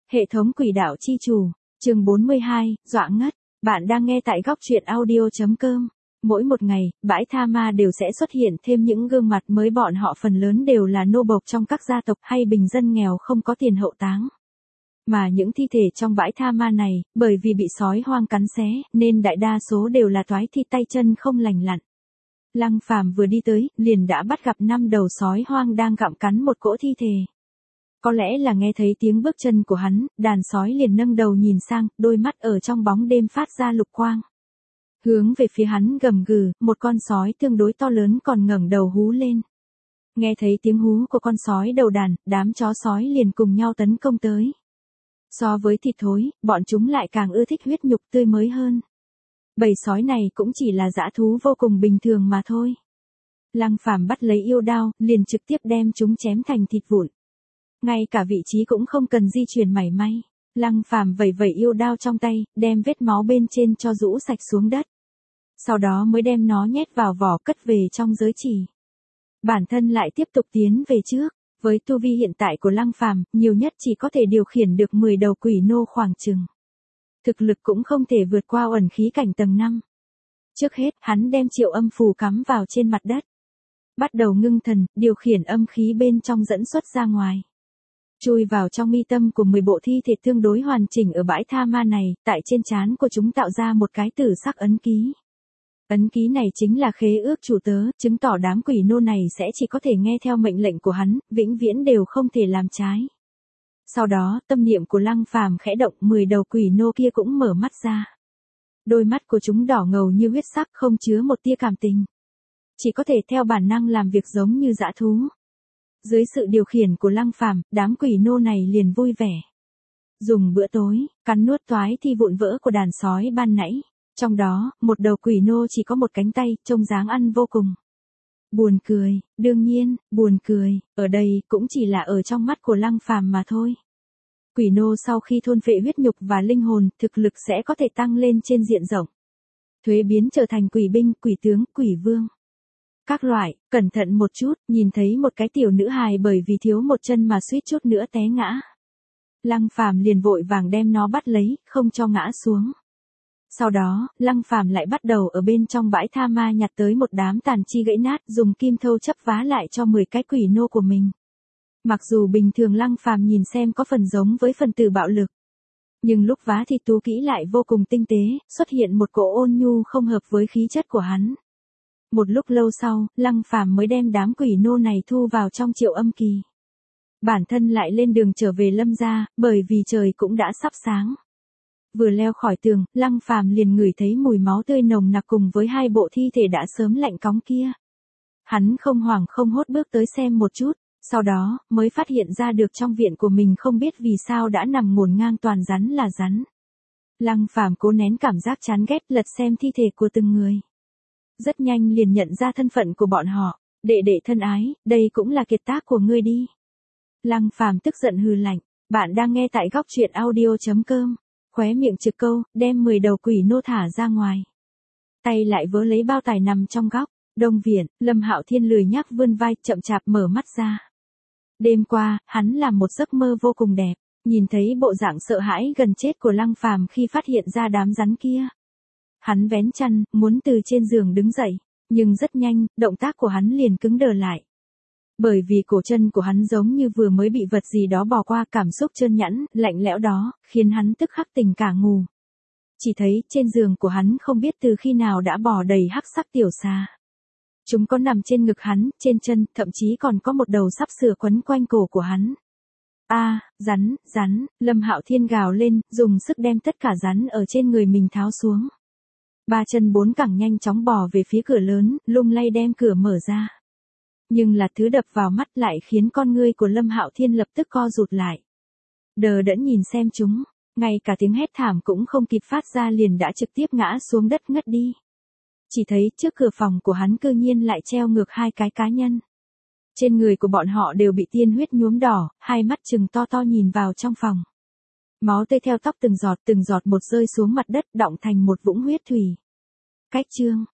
Hệ thống quỷ đạo chi chủ, chương 42, dọa ngất. Bạn đang nghe tại góc truyện audio.com. Mỗi một ngày, bãi tha ma đều sẽ xuất hiện thêm những gương mặt mới, bọn họ phần lớn đều là nô bộc trong các gia tộc hay bình dân nghèo không có tiền hậu táng. Mà những thi thể trong bãi tha ma này, bởi vì bị sói hoang cắn xé, nên đại đa số đều là toái thi tay chân không lành lặn. Lăng Phàm vừa đi tới, liền đã bắt gặp 5 đầu sói hoang đang gặm cắn một cỗ thi thể. Có lẽ là nghe thấy tiếng bước chân của hắn, đàn sói liền nâng đầu nhìn sang, đôi mắt ở trong bóng đêm phát ra lục quang. Hướng về phía hắn gầm gừ, một con sói tương đối to lớn còn ngẩng đầu hú lên. Nghe thấy tiếng hú của con sói đầu đàn, đám chó sói liền cùng nhau tấn công tới. So với thịt thối, bọn chúng lại càng ưa thích huyết nhục tươi mới hơn. Bầy sói này cũng chỉ là dã thú vô cùng bình thường mà thôi. Lăng Phàm bắt lấy yêu đao, liền trực tiếp đem chúng chém thành thịt vụn. Ngay cả vị trí cũng không cần di chuyển mảy may. Lăng Phàm vẩy vẩy yêu đao trong tay, đem vết máu bên trên cho rũ sạch xuống đất. Sau đó mới đem nó nhét vào vỏ cất về trong giới chỉ. Bản thân lại tiếp tục tiến về trước. Với tu vi hiện tại của Lăng Phàm, nhiều nhất chỉ có thể điều khiển được 10 đầu quỷ nô khoảng chừng. Thực lực cũng không thể vượt qua ẩn khí cảnh tầng 5. Trước hết, hắn đem triệu âm phù cắm vào trên mặt đất. Bắt đầu ngưng thần, điều khiển âm khí bên trong dẫn xuất ra ngoài. Chui vào trong mi tâm của 10 bộ thi thể tương đối hoàn chỉnh ở bãi tha ma này, tại trên trán của chúng tạo ra một cái tử sắc ấn ký. Ấn ký này chính là khế ước chủ tớ, chứng tỏ đám quỷ nô này sẽ chỉ có thể nghe theo mệnh lệnh của hắn, vĩnh viễn đều không thể làm trái. Sau đó, tâm niệm của Lăng Phàm khẽ động, 10 đầu quỷ nô kia cũng mở mắt ra. Đôi mắt của chúng đỏ ngầu như huyết sắc, không chứa một tia cảm tình. Chỉ có thể theo bản năng làm việc giống như dã thú. Dưới sự điều khiển của Lăng Phàm, đám quỷ nô này liền vui vẻ. Dùng bữa tối, cắn nuốt toái thi vụn vỡ của đàn sói ban nãy. Trong đó, một đầu quỷ nô chỉ có một cánh tay, trông dáng ăn vô cùng. Buồn cười, đương nhiên, buồn cười, ở đây cũng chỉ là ở trong mắt của Lăng Phàm mà thôi. Quỷ nô sau khi thôn phệ huyết nhục và linh hồn, thực lực sẽ có thể tăng lên trên diện rộng. Thuế biến trở thành quỷ binh, quỷ tướng, quỷ vương. Các loại, cẩn thận một chút, nhìn thấy một cái tiểu nữ hài bởi vì thiếu một chân mà suýt chút nữa té ngã. Lăng Phàm liền vội vàng đem nó bắt lấy, không cho ngã xuống. Sau đó, Lăng Phàm lại bắt đầu ở bên trong bãi tha ma nhặt tới một đám tàn chi gãy nát, dùng kim thâu chấp vá lại cho 10 cái quỷ nô của mình. Mặc dù bình thường Lăng Phàm nhìn xem có phần giống với phần tử bạo lực, nhưng lúc vá thịt tú kỹ lại vô cùng tinh tế, xuất hiện một cỗ ôn nhu không hợp với khí chất của hắn. Một lúc lâu sau, Lăng Phàm mới đem đám quỷ nô này thu vào trong triệu âm kỳ. Bản thân lại lên đường trở về Lâm gia, bởi vì trời cũng đã sắp sáng. Vừa leo khỏi tường, Lăng Phàm liền ngửi thấy mùi máu tươi nồng nặc cùng với 2 bộ thi thể đã sớm lạnh cóng kia. Hắn không hoảng không hốt bước tới xem một chút, sau đó, mới phát hiện ra được trong viện của mình không biết vì sao đã nằm ngổn ngang toàn rắn là rắn. Lăng Phàm cố nén cảm giác chán ghét, lật xem thi thể của từng người. Rất nhanh liền nhận ra thân phận của bọn họ. Đệ đệ thân ái, đây cũng là kiệt tác của ngươi đi. Lăng Phàm tức giận hừ lạnh. Bạn đang nghe tại góc truyện audio.com. Khóe miệng trực câu, đem 10 đầu quỷ nô thả ra ngoài. Tay lại vớ lấy bao tài nằm trong góc. Đông viện, Lâm Hạo Thiên lười nhác vươn vai, chậm chạp mở mắt ra. Đêm qua, hắn làm một giấc mơ vô cùng đẹp. Nhìn thấy bộ dạng sợ hãi gần chết của Lăng Phàm khi phát hiện ra đám rắn kia. Hắn vén chăn, muốn từ trên giường đứng dậy, nhưng rất nhanh, động tác của hắn liền cứng đờ lại. Bởi vì cổ chân của hắn giống như vừa mới bị vật gì đó bỏ qua, cảm xúc trơn nhẵn, lạnh lẽo đó, khiến hắn tức khắc tỉnh cả ngủ. Chỉ thấy, trên giường của hắn không biết từ khi nào đã bò đầy hắc sắc tiểu xà. Chúng có nằm trên ngực hắn, trên chân, thậm chí còn có một đầu sắp sửa quấn quanh cổ của hắn. Rắn, Lâm Hạo Thiên gào lên, dùng sức đem tất cả rắn ở trên người mình tháo xuống. 3 chân 4 cẳng nhanh chóng bò về phía cửa lớn, lung lay đem cửa mở ra. Nhưng là thứ đập vào mắt lại khiến con ngươi của Lâm Hạo Thiên lập tức co rụt lại. Đờ đẫn nhìn xem chúng, ngay cả tiếng hét thảm cũng không kịp phát ra liền đã trực tiếp ngã xuống đất ngất đi. Chỉ thấy trước cửa phòng của hắn cư nhiên lại treo ngược 2 cái cá nhân. Trên người của bọn họ đều bị tiên huyết nhuốm đỏ, hai mắt trừng to to nhìn vào trong phòng. Máu tươi theo tóc từng giọt một rơi xuống mặt đất, đọng thành một vũng huyết thủy. Cách chương,